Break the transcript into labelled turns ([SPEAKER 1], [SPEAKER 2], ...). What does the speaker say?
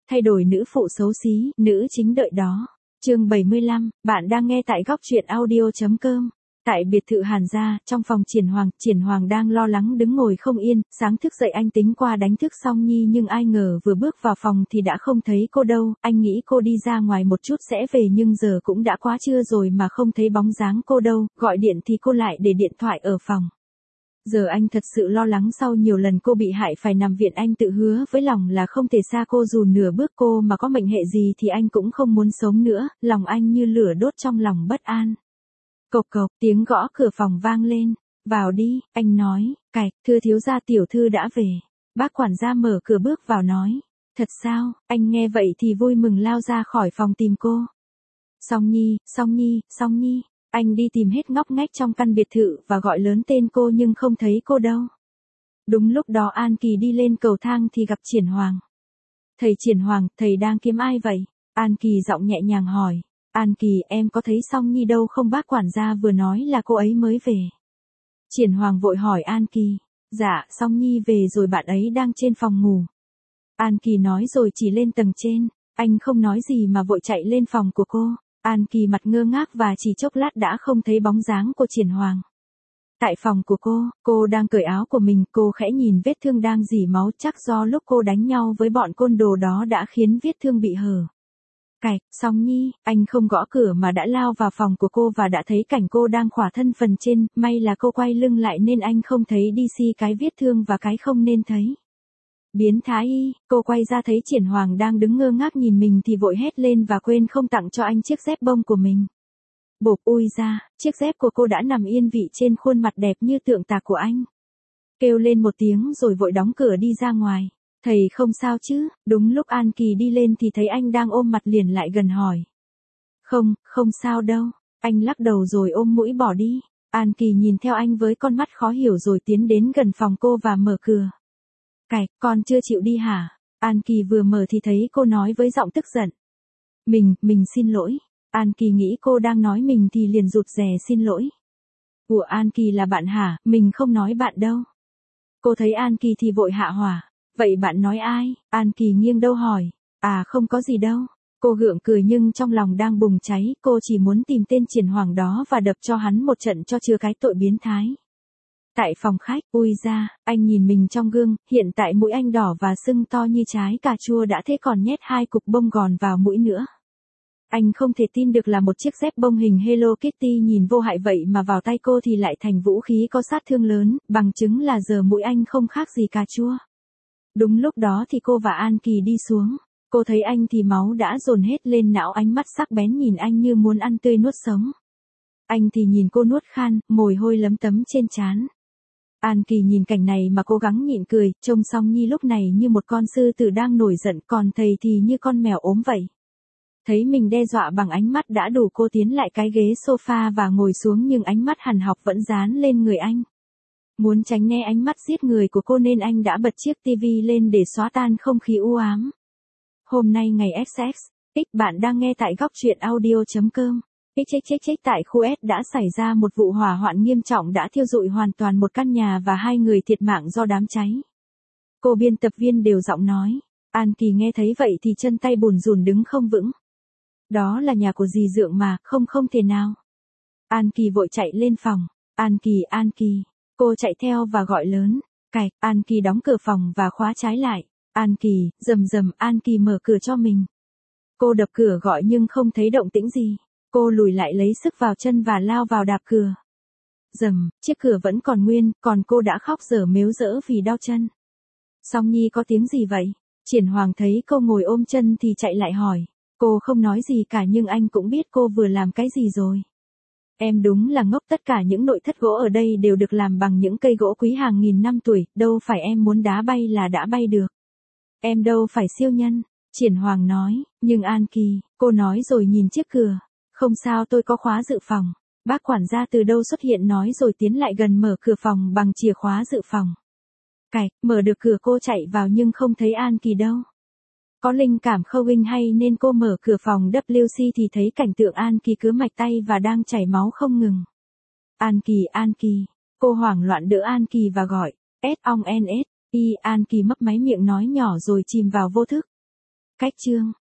[SPEAKER 1] thay đổi nữ phụ xấu xí, nữ chính đợi đó. Chương 75, bạn đang nghe tại góc truyện audio.com. Tại biệt thự Hàn gia, trong phòng Triển Hoàng đang lo lắng đứng ngồi không yên, sáng thức dậy anh tính qua đánh thức Song Nhi nhưng ai ngờ vừa bước vào phòng thì đã không thấy cô đâu, anh nghĩ cô đi ra ngoài một chút sẽ về nhưng giờ cũng đã quá trưa rồi mà không thấy bóng dáng cô đâu, gọi điện thì cô lại để điện thoại ở phòng. Giờ anh thật sự lo lắng sau nhiều lần cô bị hại phải nằm viện anh tự hứa với lòng là không thể xa cô dù nửa bước cô mà có mệnh hệ gì thì anh cũng không muốn sống nữa, lòng anh như lửa đốt trong lòng bất an. Cộc cộc, tiếng gõ cửa phòng vang lên. Vào đi, anh nói, cạch, thưa thiếu gia tiểu thư đã về. Bác quản gia mở cửa bước vào nói. Thật sao, anh nghe vậy thì vui mừng lao ra khỏi phòng tìm cô. Song Nhi, Song Nhi, Song Nhi. Anh đi tìm hết ngóc ngách trong căn biệt thự và gọi lớn tên cô nhưng không thấy cô đâu. Đúng lúc đó An Kỳ đi lên cầu thang thì gặp Triển Hoàng. Thầy Triển Hoàng, thầy đang kiếm ai vậy? An Kỳ giọng nhẹ nhàng hỏi. An Kỳ, em có thấy Song Nhi đâu không? Bác quản gia vừa nói là cô ấy mới về. Triển Hoàng vội hỏi An Kỳ. Dạ, Song Nhi về rồi, bạn ấy đang trên phòng ngủ. An Kỳ nói rồi chỉ lên tầng trên. Anh không nói gì mà vội chạy lên phòng của cô. An Kỳ mặt ngơ ngác và chỉ chốc lát đã không thấy bóng dáng của Triển Hoàng. Tại phòng của cô đang cởi áo của mình, cô khẽ nhìn vết thương đang rỉ máu, chắc do lúc cô đánh nhau với bọn côn đồ đó đã khiến vết thương bị hở. Cạch, Song Nhi, anh không gõ cửa mà đã lao vào phòng của cô và đã thấy cảnh cô đang khỏa thân phần trên, may là cô quay lưng lại nên anh không thấy cái vết thương và cái không nên thấy. Biến thái y, cô quay ra thấy Triển Hoàng đang đứng ngơ ngác nhìn mình thì vội hét lên và quên không tặng cho anh chiếc dép bông của mình. Bộp, ui ra, chiếc dép của cô đã nằm yên vị trên khuôn mặt đẹp như tượng tạc của anh. Kêu lên một tiếng rồi vội đóng cửa đi ra ngoài. Thầy không sao chứ? Đúng lúc An Kỳ đi lên thì thấy anh đang ôm mặt liền lại gần hỏi. Không sao đâu. Anh lắc đầu rồi ôm mũi bỏ đi. An Kỳ nhìn theo anh với con mắt khó hiểu rồi tiến đến gần phòng cô và mở cửa. Cạch, con chưa chịu đi hả? An Kỳ vừa mở thì thấy cô nói với giọng tức giận. Mình xin lỗi. An Kỳ nghĩ cô đang nói mình thì liền rụt rè xin lỗi. Ủa, An Kỳ là bạn hả? Mình không nói bạn đâu. Cô thấy An Kỳ thì vội hạ hỏa. Vậy bạn nói ai? An Kỳ nghiêng đầu hỏi. À, không có gì đâu. Cô gượng cười nhưng trong lòng đang bùng cháy, cô chỉ muốn tìm tên Triển Hoàng đó và đập cho hắn một trận cho chừa cái tội biến thái. Tại phòng khách, ui ra, anh nhìn mình trong gương, hiện tại mũi anh đỏ và sưng to như trái cà chua đã thế còn nhét 2 cục bông gòn vào mũi nữa. Anh không thể tin được là một chiếc dép bông hình Hello Kitty nhìn vô hại vậy mà vào tay cô thì lại thành vũ khí có sát thương lớn, bằng chứng là giờ mũi anh không khác gì cà chua. Đúng lúc đó thì cô và An Kỳ đi xuống. Cô thấy anh thì máu đã dồn hết lên não, ánh mắt sắc bén nhìn anh như muốn ăn tươi nuốt sống. Anh thì nhìn cô nuốt khan, mồ hôi lấm tấm trên trán. An Kỳ nhìn cảnh này mà cố gắng nhịn cười, trông Song Nhi lúc này như một con sư tử đang nổi giận, còn thầy thì như con mèo ốm vậy. Thấy mình đe dọa bằng ánh mắt đã đủ, cô tiến lại cái ghế sofa và ngồi xuống nhưng ánh mắt hằn học vẫn dán lên người anh. Muốn tránh né ánh mắt giết người của cô nên anh đã bật chiếc tivi lên để xóa tan không khí u ám. Hôm nay ngày XX, bạn đang nghe tại góc truyện audio.com. Tại khu S đã xảy ra một vụ hỏa hoạn nghiêm trọng đã thiêu rụi hoàn toàn một căn nhà và 2 người thiệt mạng do đám cháy. Cô biên tập viên đều giọng nói. An Kỳ nghe thấy vậy thì chân tay bùn rùn đứng không vững. Đó là nhà của dì Dượng mà, không thể nào. An Kỳ vội chạy lên phòng. An Kỳ. Cô chạy theo và gọi lớn. Cạch, An Kỳ đóng cửa phòng và khóa trái lại. An Kỳ, rầm, An Kỳ mở cửa cho mình. Cô đập cửa gọi nhưng không thấy động tĩnh gì. Cô lùi lại lấy sức vào chân và lao vào đạp cửa. Rầm, chiếc cửa vẫn còn nguyên, còn cô đã khóc dở mếu dỡ vì đau chân. Song Nhi, có tiếng gì vậy? Triển Hoàng thấy cô ngồi ôm chân thì chạy lại hỏi. Cô không nói gì cả nhưng anh cũng biết cô vừa làm cái gì rồi. Em đúng là ngốc, tất cả những nội thất gỗ ở đây đều được làm bằng những cây gỗ quý hàng nghìn năm tuổi, đâu phải em muốn đá bay là đã bay được. Em đâu phải siêu nhân, Triển Hoàng nói, nhưng An Kỳ, cô nói rồi nhìn chiếc cửa. Không sao, tôi có khóa dự phòng. Bác quản gia từ đâu xuất hiện nói rồi tiến lại gần mở cửa phòng bằng chìa khóa dự phòng. Cạch, mở được cửa cô chạy vào nhưng không thấy An Kỳ đâu. Có linh cảm khâu hình hay nên cô mở cửa phòng WC thì thấy cảnh tượng An Kỳ cứ mạch tay và đang chảy máu không ngừng. An Kỳ. Cô hoảng loạn đỡ An Kỳ và gọi. An Kỳ mấp máy miệng nói nhỏ rồi chìm vào vô thức. Cách chương